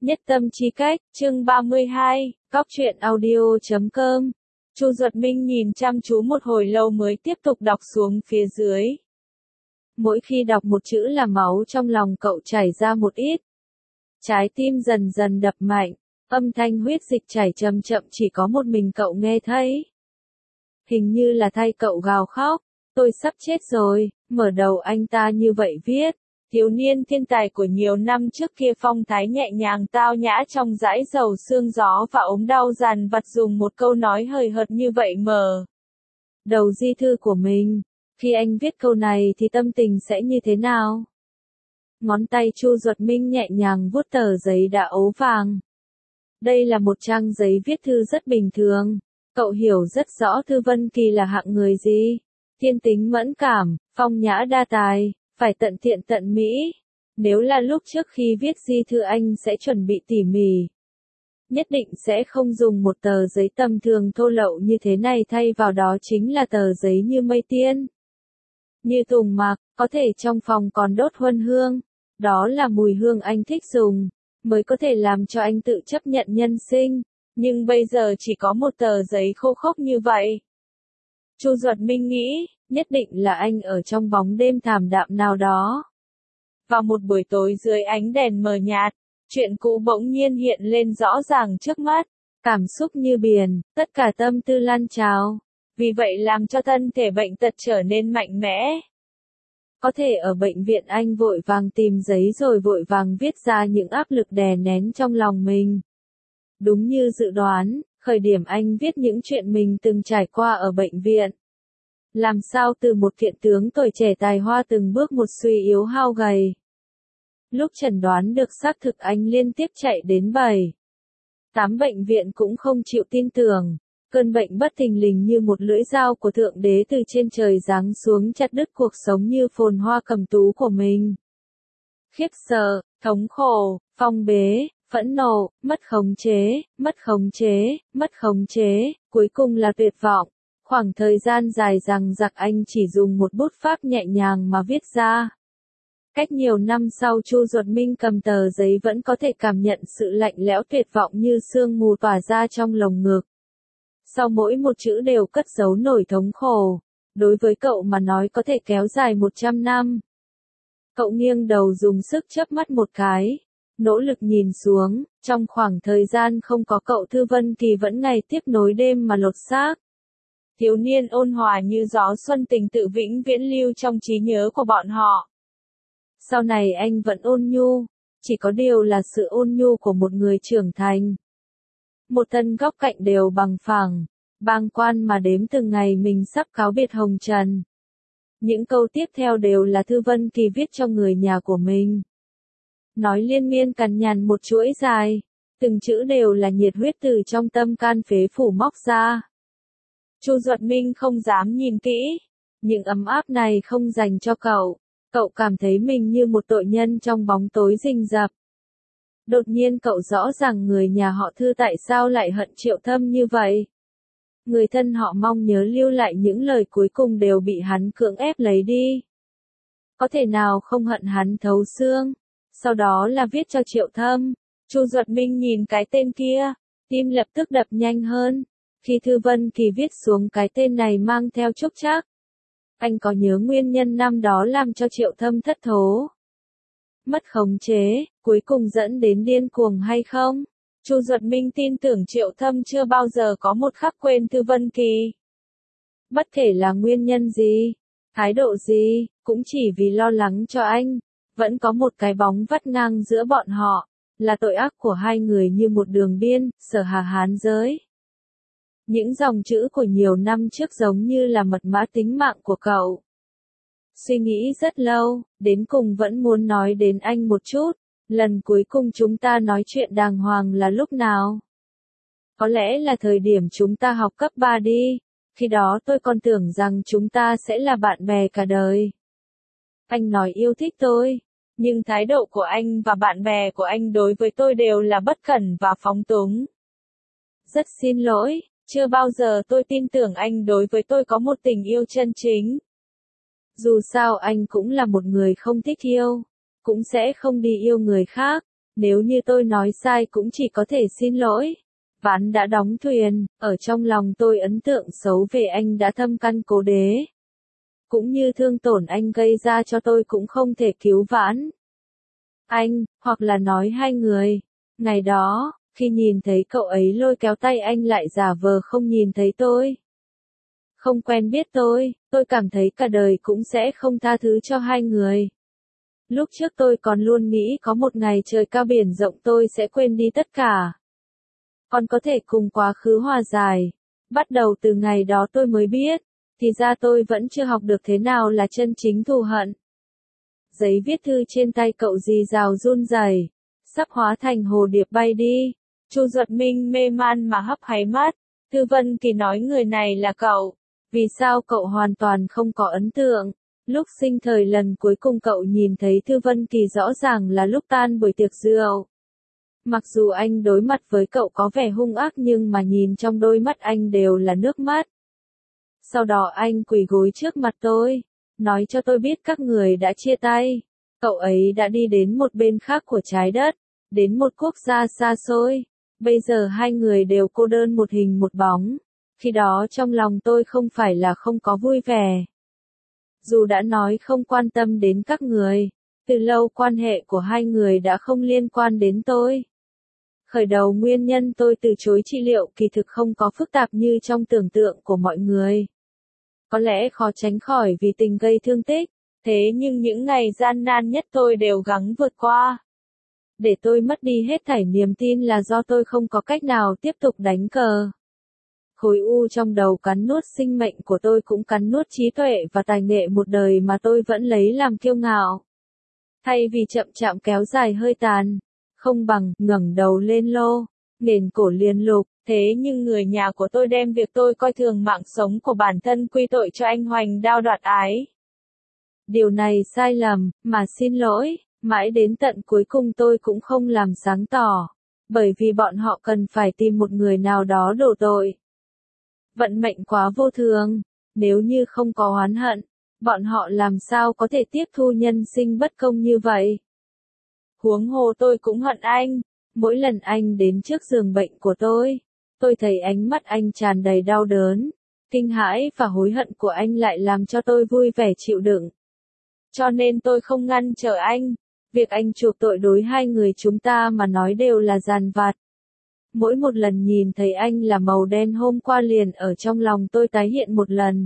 Nhất tâm chi cách, chương 32, góc truyện audio.com. Chu Duật Minh nhìn chăm chú một hồi lâu mới tiếp tục đọc xuống phía dưới. Mỗi khi đọc một chữ là máu trong lòng cậu chảy ra một ít. Trái tim dần dần đập mạnh, âm thanh huyết dịch chảy chậm chậm chỉ có một mình cậu nghe thấy. Hình như là thay cậu gào khóc, tôi sắp chết rồi, mở đầu anh ta như vậy viết. Thiếu niên thiên tài của nhiều năm trước kia phong thái nhẹ nhàng tao nhã trong dãi dầu sương gió và ốm đau dằn vặt dùng một câu nói hời hợt như vậy mở đầu di thư của mình. Khi anh viết câu này thì tâm tình sẽ như thế nào? Ngón tay Chu Duật Minh nhẹ nhàng vuốt tờ giấy đã ố vàng. Đây là một trang giấy viết thư rất bình thường. Cậu hiểu rất rõ Thư Vân Kỳ là hạng người gì. Thiên tính mẫn cảm, phong nhã đa tài. Phải tận thiện tận mỹ. Nếu là lúc trước khi viết di thư anh sẽ chuẩn bị tỉ mỉ. Nhất định sẽ không dùng một tờ giấy tầm thường thô lậu như thế này, thay vào đó chính là tờ giấy như mây tiên. Như tùng mạc, có thể trong phòng còn đốt huân hương. Đó là mùi hương anh thích dùng, mới có thể làm cho anh tự chấp nhận nhân sinh. Nhưng bây giờ chỉ có một tờ giấy khô khốc như vậy. Chu Duật Minh nghĩ, nhất định là anh ở trong bóng đêm thảm đạm nào đó. Vào một buổi tối dưới ánh đèn mờ nhạt, chuyện cũ bỗng nhiên hiện lên rõ ràng trước mắt, cảm xúc như biển, tất cả tâm tư lan trào, vì vậy làm cho thân thể bệnh tật trở nên mạnh mẽ. Có thể ở bệnh viện anh vội vàng tìm giấy rồi vội vàng viết ra những áp lực đè nén trong lòng mình. Đúng như dự đoán, khởi điểm anh viết những chuyện mình từng trải qua ở bệnh viện. Làm sao từ một thiện tướng tuổi trẻ tài hoa từng bước một suy yếu hao gầy. Lúc chẩn đoán được xác thực anh liên tiếp chạy đến 7-8 bệnh viện cũng không chịu tin tưởng. Cơn bệnh bất thình lình như một lưỡi dao của Thượng Đế từ trên trời giáng xuống chặt đứt cuộc sống như phồn hoa cầm tú của mình. Khiếp sợ, thống khổ, phong bế, phẫn nộ, mất khống chế, mất khống chế, mất khống chế, cuối cùng là tuyệt vọng. Khoảng thời gian dài dằng dặc anh chỉ dùng một bút pháp nhẹ nhàng mà viết ra. Cách nhiều năm sau Chu Duật Minh cầm tờ giấy vẫn có thể cảm nhận sự lạnh lẽo tuyệt vọng như sương mù tỏa ra trong lồng ngực. Sau mỗi một chữ đều cất giấu nỗi thống khổ. Đối với cậu mà nói có thể kéo dài 100 năm. Cậu nghiêng đầu dùng sức chớp mắt một cái. Nỗ lực nhìn xuống, trong khoảng thời gian không có cậu Thư Vân Kỳ vẫn ngày tiếp nối đêm mà lột xác. Thiếu niên ôn hòa như gió xuân tình tự vĩnh viễn lưu trong trí nhớ của bọn họ. Sau này anh vẫn ôn nhu, chỉ có điều là sự ôn nhu của một người trưởng thành. Một thân góc cạnh đều bằng phẳng, bàng quan mà đếm từng ngày mình sắp cáo biệt hồng trần. Những câu tiếp theo đều là Thư Vân Kỳ viết cho người nhà của mình. Nói liên miên cằn nhằn một chuỗi dài, từng chữ đều là nhiệt huyết từ trong tâm can phế phủ móc ra. Chu Duật Minh không dám nhìn kỹ, những ấm áp này không dành cho cậu. Cậu cảm thấy mình như một tội nhân trong bóng tối rình rập. Đột nhiên cậu rõ ràng người nhà họ Thư tại sao lại hận Triệu Thâm như vậy. Người thân họ mong nhớ lưu lại những lời cuối cùng đều bị hắn cưỡng ép lấy đi. Có thể nào không hận hắn thấu xương? Sau đó là viết cho Triệu Thâm. Chu Duật Minh nhìn cái tên kia, tim lập tức đập nhanh hơn. Khi Thư Vân Kỳ viết xuống cái tên này mang theo chúc chắc. Anh có nhớ nguyên nhân năm đó làm cho Triệu Thâm thất thố, mất khống chế, cuối cùng dẫn đến điên cuồng hay không? Chu Duật Minh tin tưởng Triệu Thâm chưa bao giờ có một khắc quên Thư Vân Kỳ. Bất kể là nguyên nhân gì, thái độ gì, cũng chỉ vì lo lắng cho anh. Vẫn có một cái bóng vắt ngang giữa bọn họ, là tội ác của hai người như một đường biên, sở hà hán giới. Những dòng chữ của nhiều năm trước giống như là mật mã tính mạng của cậu. Suy nghĩ rất lâu, đến cùng vẫn muốn nói đến anh một chút. Lần cuối cùng chúng ta nói chuyện đàng hoàng là lúc nào? Có lẽ là thời điểm chúng ta học cấp 3 đi. Khi đó tôi còn tưởng rằng chúng ta sẽ là bạn bè cả đời. Anh nói yêu thích tôi, nhưng thái độ của anh và bạn bè của anh đối với tôi đều là bất cẩn và phóng túng. Rất xin lỗi, chưa bao giờ tôi tin tưởng anh đối với tôi có một tình yêu chân chính. Dù sao anh cũng là một người không thích yêu, cũng sẽ không đi yêu người khác. Nếu như tôi nói sai cũng chỉ có thể xin lỗi. Ván đã đóng thuyền, ở trong lòng tôi ấn tượng xấu về anh đã thâm căn cố đế. Cũng như thương tổn anh gây ra cho tôi cũng không thể cứu vãn. Anh, hoặc là nói hai người. Ngày đó, khi nhìn thấy cậu ấy lôi kéo tay anh lại giả vờ không nhìn thấy tôi. Không quen biết tôi cảm thấy cả đời cũng sẽ không tha thứ cho hai người. Lúc trước tôi còn luôn nghĩ có một ngày trời cao biển rộng tôi sẽ quên đi tất cả. Còn có thể cùng quá khứ hòa giải. Bắt đầu từ ngày đó tôi mới biết, thì ra tôi vẫn chưa học được thế nào là chân chính thù hận. Giấy viết thư trên tay cậu rì rào run rẩy, sắp hóa thành hồ điệp bay đi. Chu Duật Minh mê man mà hấp háy mắt. Thư Vân Kỳ nói người này là cậu. Vì sao cậu hoàn toàn không có ấn tượng? Lúc sinh thời lần cuối cùng cậu nhìn thấy Thư Vân Kỳ rõ ràng là lúc tan buổi tiệc rượu. Mặc dù anh đối mặt với cậu có vẻ hung ác nhưng mà nhìn trong đôi mắt anh đều là nước mắt. Sau đó anh quỳ gối trước mặt tôi, nói cho tôi biết các người đã chia tay. Cậu ấy đã đi đến một bên khác của trái đất, đến một quốc gia xa xôi. Bây giờ hai người đều cô đơn một hình một bóng. Khi đó trong lòng tôi không phải là không có vui vẻ. Dù đã nói không quan tâm đến các người, từ lâu quan hệ của hai người đã không liên quan đến tôi. Khởi đầu nguyên nhân tôi từ chối trị liệu kỳ thực không có phức tạp như trong tưởng tượng của mọi người. Có lẽ khó tránh khỏi vì tình gây thương tích, thế nhưng những ngày gian nan nhất tôi đều gắng vượt qua. Để tôi mất đi hết thảy niềm tin là do tôi không có cách nào tiếp tục đánh cờ. Khối u trong đầu cắn nuốt sinh mệnh của tôi cũng cắn nuốt trí tuệ và tài nghệ một đời mà tôi vẫn lấy làm kiêu ngạo. Thay vì chậm chạm kéo dài hơi tàn, không bằng ngẩng đầu lên lô, nền cổ liền lục. Thế nhưng người nhà của tôi đem việc tôi coi thường mạng sống của bản thân quy tội cho anh hoành đao đoạt ái. Điều này sai lầm, mà xin lỗi, mãi đến tận cuối cùng tôi cũng không làm sáng tỏ. Bởi vì bọn họ cần phải tìm một người nào đó đổ tội. Vận mệnh quá vô thường, nếu như không có oán hận, bọn họ làm sao có thể tiếp thu nhân sinh bất công như vậy. Huống hồ tôi cũng hận anh, mỗi lần anh đến trước giường bệnh của tôi thấy ánh mắt anh tràn đầy đau đớn, kinh hãi và hối hận của anh lại làm cho tôi vui vẻ chịu đựng. Cho nên tôi không ngăn trở anh, việc anh chuộc tội đối hai người chúng ta mà nói đều là dàn vặt. Mỗi một lần nhìn thấy anh là màu đen hôm qua liền ở trong lòng tôi tái hiện một lần.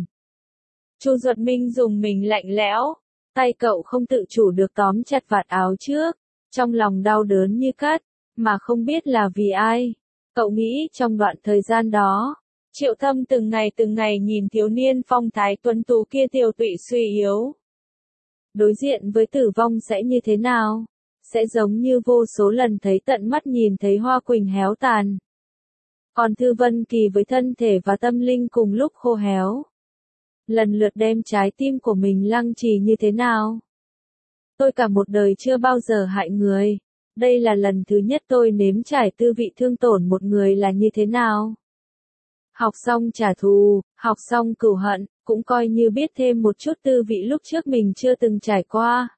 Chu Duật Minh dùng mình lạnh lẽo, tay cậu không tự chủ được tóm chặt vạt áo trước, trong lòng đau đớn như cắt, mà không biết là vì ai. Cậu nghĩ trong đoạn thời gian đó, Triệu Thâm từng ngày nhìn thiếu niên phong thái tuấn tú kia tiều tụy suy yếu. Đối diện với tử vong sẽ như thế nào? Sẽ giống như vô số lần thấy tận mắt nhìn thấy hoa quỳnh héo tàn. Còn Thư Vân Kỳ với thân thể và tâm linh cùng lúc khô héo. Lần lượt đem trái tim của mình lăng trì như thế nào? Tôi cả một đời chưa bao giờ hại người. Đây là lần thứ nhất tôi nếm trải tư vị thương tổn một người là như thế nào. Học xong trả thù, học xong cừu hận, cũng coi như biết thêm một chút tư vị lúc trước mình chưa từng trải qua.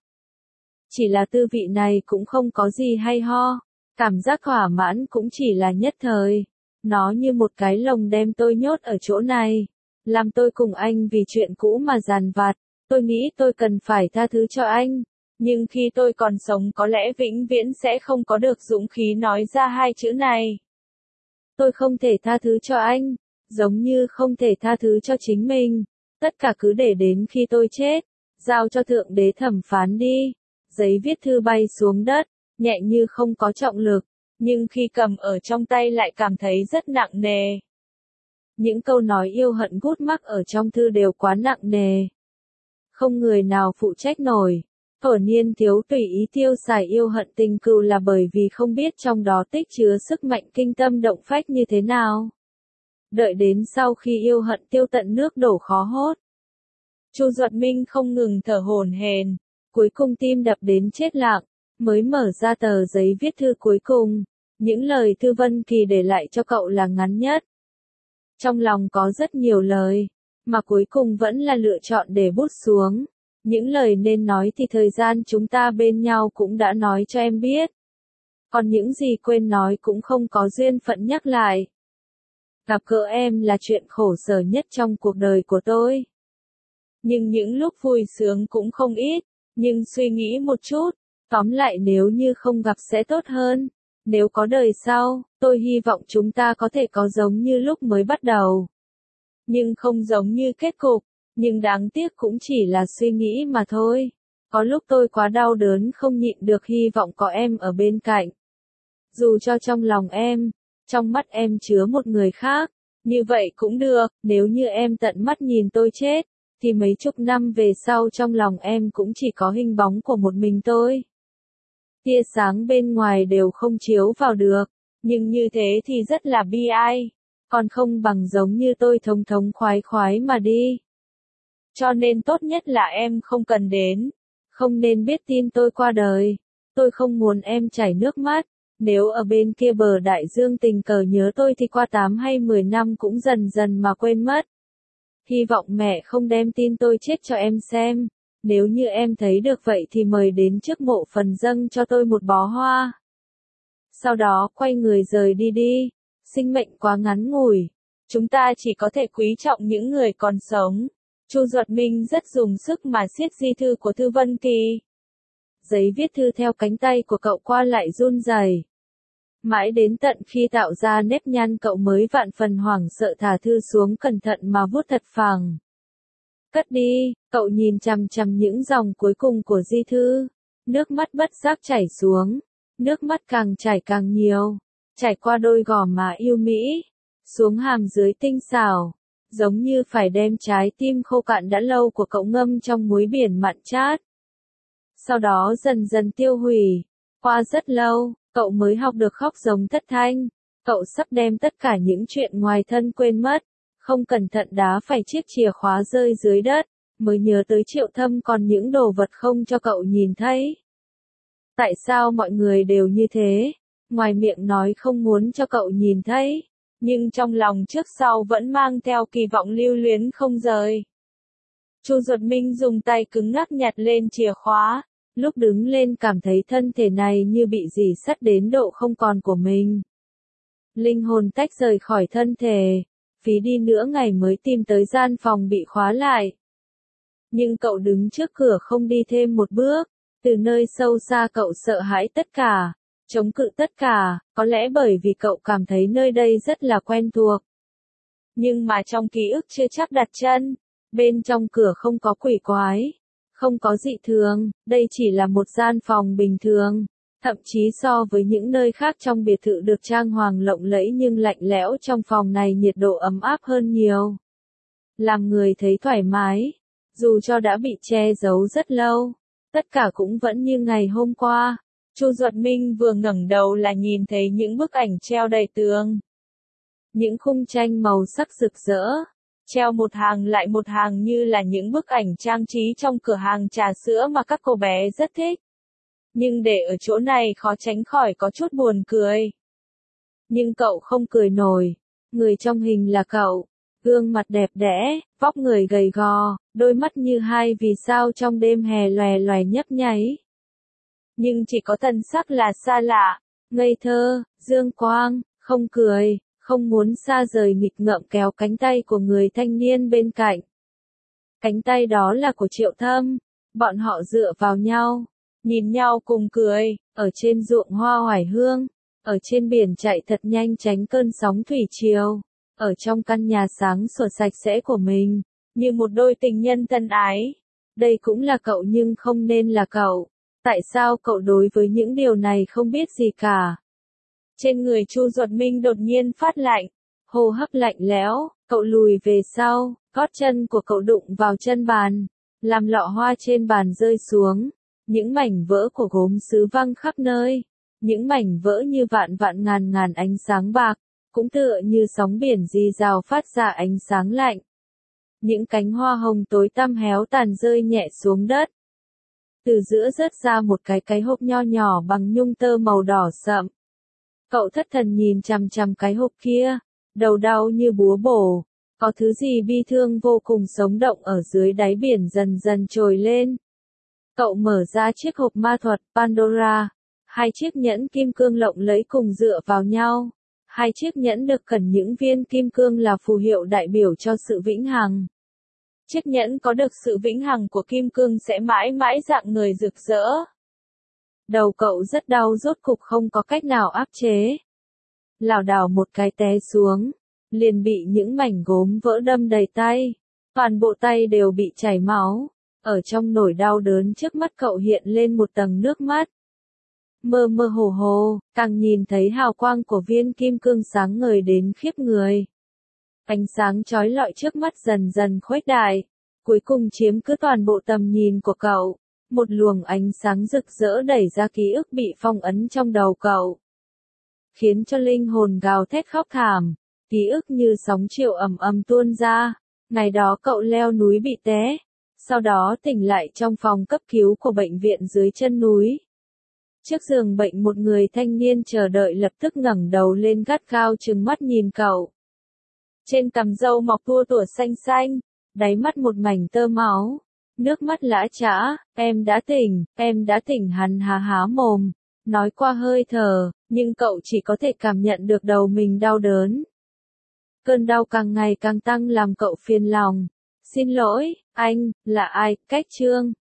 Chỉ là tư vị này cũng không có gì hay ho, cảm giác thỏa mãn cũng chỉ là nhất thời. Nó như một cái lồng đem tôi nhốt ở chỗ này, làm tôi cùng anh vì chuyện cũ mà dằn vặt. Tôi nghĩ tôi cần phải tha thứ cho anh, nhưng khi tôi còn sống có lẽ vĩnh viễn sẽ không có được dũng khí nói ra hai chữ này. Tôi không thể tha thứ cho anh, giống như không thể tha thứ cho chính mình. Tất cả cứ để đến khi tôi chết, giao cho Thượng Đế thẩm phán đi. Giấy viết thư bay xuống đất, nhẹ như không có trọng lực, nhưng khi cầm ở trong tay lại cảm thấy rất nặng nề. Những câu nói yêu hận gút mắc ở trong thư đều quá nặng nề. Không người nào phụ trách nổi. Ở niên thiếu tùy ý tiêu xài yêu hận tình cừu là bởi vì không biết trong đó tích chứa sức mạnh kinh tâm động phách như thế nào. Đợi đến sau khi yêu hận tiêu tận nước đổ khó hốt. Chu Duật Minh không ngừng thở hổn hển, cuối cùng tim đập đến chết lặng, mới mở ra tờ giấy viết thư cuối cùng. Những lời Thư Vân Kỳ để lại cho cậu là ngắn nhất. Trong lòng có rất nhiều lời, mà cuối cùng vẫn là lựa chọn để bút xuống. Những lời nên nói thì thời gian chúng ta bên nhau cũng đã nói cho em biết. còn những gì quên nói cũng không có duyên phận nhắc lại. Gặp gỡ em là chuyện khổ sở nhất trong cuộc đời của tôi. Nhưng những lúc vui sướng cũng không ít, nhưng suy nghĩ một chút, tóm lại nếu như không gặp sẽ tốt hơn. Nếu có đời sau, tôi hy vọng chúng ta có thể có giống như lúc mới bắt đầu. Nhưng không giống như kết cục, nhưng đáng tiếc cũng chỉ là suy nghĩ mà thôi. Có lúc tôi quá đau đớn không nhịn được hy vọng có em ở bên cạnh. Dù cho trong lòng em, trong mắt em chứa một người khác, như vậy cũng được, nếu như em tận mắt nhìn tôi chết, thì mấy chục năm về sau trong lòng em cũng chỉ có hình bóng của một mình tôi. Tia sáng bên ngoài đều không chiếu vào được, nhưng như thế thì rất là bi ai, còn không bằng giống như tôi thống thống khoái khoái mà đi. Cho nên tốt nhất là em không cần đến, không nên biết tin tôi qua đời. Tôi không muốn em chảy nước mắt, nếu ở bên kia bờ đại dương tình cờ nhớ tôi thì qua 8 hay 10 năm cũng dần dần mà quên mất. Hy vọng mẹ không đem tin tôi chết cho em xem. Nếu như em thấy được vậy thì mời đến trước mộ phần dâng cho tôi một bó hoa. Sau đó quay người rời đi đi. Sinh mệnh quá ngắn ngủi. Chúng ta chỉ có thể quý trọng những người còn sống. Chu Duật Minh rất dùng sức mà siết di thư của Thư Vân Kỳ. Giấy viết thư theo cánh tay của cậu qua lại run rẩy. Mãi đến tận khi tạo ra nếp nhăn cậu mới vạn phần hoảng sợ thả thư xuống cẩn thận mà vuốt thật phẳng. Cất đi, cậu nhìn chằm chằm những dòng cuối cùng của di thư. Nước mắt bất giác chảy xuống. Nước mắt càng chảy càng nhiều. Chảy qua đôi gò má yêu mỹ. Xuống hàm dưới tinh xảo. Giống như phải đem trái tim khô cạn đã lâu của cậu ngâm trong muối biển mặn chát. Sau đó dần dần tiêu hủy. Qua rất lâu, cậu mới học được khóc giống thất thanh. Cậu sắp đem tất cả những chuyện ngoài thân quên mất. Không cẩn thận đá phải chiếc chìa khóa rơi dưới đất, mới nhớ tới Triệu Thâm còn những đồ vật không cho cậu nhìn thấy. Tại sao mọi người đều như thế? Ngoài miệng nói không muốn cho cậu nhìn thấy, nhưng trong lòng trước sau vẫn mang theo kỳ vọng lưu luyến không rời. Chu Duật Minh dùng tay cứng ngắc nhặt lên chìa khóa, lúc đứng lên cảm thấy thân thể này như bị dì sắt đến độ không còn của mình. Linh hồn tách rời khỏi thân thể. Phí đi nửa ngày mới tìm tới gian phòng bị khóa lại. Nhưng cậu đứng trước cửa không đi thêm một bước, từ nơi sâu xa cậu sợ hãi tất cả, chống cự tất cả, có lẽ bởi vì cậu cảm thấy nơi đây rất là quen thuộc. Nhưng mà trong ký ức chưa chắc đặt chân, bên trong cửa không có quỷ quái, không có dị thường, đây chỉ là một gian phòng bình thường. Thậm chí so với những nơi khác trong biệt thự được trang hoàng lộng lẫy nhưng lạnh lẽo trong phòng này nhiệt độ ấm áp hơn nhiều. Làm người thấy thoải mái, dù cho đã bị che giấu rất lâu, tất cả cũng vẫn như ngày hôm qua. Chu Duật Minh vừa ngẩng đầu là nhìn thấy những bức ảnh treo đầy tường. Những khung tranh màu sắc rực rỡ, treo một hàng lại một hàng như là những bức ảnh trang trí trong cửa hàng trà sữa mà các cô bé rất thích. Nhưng để ở chỗ này khó tránh khỏi có chút buồn cười. Nhưng cậu không cười nổi. Người trong hình là cậu. Gương mặt đẹp đẽ, vóc người gầy gò, đôi mắt như hai vì sao trong đêm hè lòe lòe nhấp nháy. Nhưng chỉ có thần sắc là xa lạ, ngây thơ, dương quang, không cười, không muốn xa rời nghịch ngợm kéo cánh tay của người thanh niên bên cạnh. Cánh tay đó là của Triệu Thâm. Bọn họ dựa vào nhau. Nhìn nhau cùng cười, ở trên ruộng hoa oải hương, ở trên biển chạy thật nhanh tránh cơn sóng thủy triều, ở trong căn nhà sáng sủa sạch sẽ của mình, như một đôi tình nhân thân ái. Đây cũng là cậu nhưng không nên là cậu. Tại sao cậu đối với những điều này không biết gì cả? Trên người Chu Duật Minh đột nhiên phát lạnh, hô hấp lạnh lẽo, cậu lùi về sau, gót chân của cậu đụng vào chân bàn, làm lọ hoa trên bàn rơi xuống. Những mảnh vỡ của gốm sứ văng khắp nơi, những mảnh vỡ như vạn vạn ngàn ngàn ánh sáng bạc, cũng tựa như sóng biển rì rào phát ra ánh sáng lạnh. Những cánh hoa hồng tối tăm héo tàn rơi nhẹ xuống đất. Từ giữa rớt ra một cái hộp nho nhỏ bằng nhung tơ màu đỏ sậm. Cậu thất thần nhìn chằm chằm cái hộp kia, đầu đau như búa bổ, có thứ gì bi thương vô cùng sống động ở dưới đáy biển dần dần trồi lên. Cậu mở ra chiếc hộp ma thuật Pandora, Hai chiếc nhẫn kim cương lộng lẫy cùng dựa vào nhau. Hai chiếc nhẫn được cẩn những viên kim cương là phù hiệu đại biểu cho sự vĩnh hằng. Chiếc nhẫn có được sự vĩnh hằng của kim cương sẽ mãi mãi rạng ngời rực rỡ. Đầu cậu rất đau rốt cục không có cách nào áp chế. Lảo đảo một cái té xuống, liền bị những mảnh gốm vỡ đâm đầy tay. Toàn bộ tay đều bị chảy máu. Ở trong nỗi đau đớn trước mắt cậu hiện lên một tầng nước mắt. Mơ mơ hồ hồ, càng nhìn thấy hào quang của viên kim cương sáng ngời đến khiếp người. Ánh sáng chói lọi trước mắt dần dần khuếch đại, cuối cùng chiếm cứ toàn bộ tầm nhìn của cậu. Một luồng ánh sáng rực rỡ đẩy ra ký ức bị phong ấn trong đầu cậu, khiến cho linh hồn gào thét khóc thảm, ký ức như sóng chiều ầm ầm tuôn ra. Ngày đó cậu leo núi bị té, sau đó tỉnh lại trong phòng cấp cứu của bệnh viện dưới chân núi. Trước giường bệnh một người thanh niên chờ đợi lập tức ngẩng đầu lên gắt gao trừng mắt nhìn cậu. Trên cằm râu mọc tua tủa xanh xanh, đáy mắt một mảnh tơ máu, nước mắt lã chã, em đã tỉnh hắn há há mồm, nói qua hơi thở, nhưng cậu chỉ có thể cảm nhận được đầu mình đau đớn. Cơn đau càng ngày càng tăng làm cậu phiền lòng. Xin lỗi, anh, là ai, Cách Trương.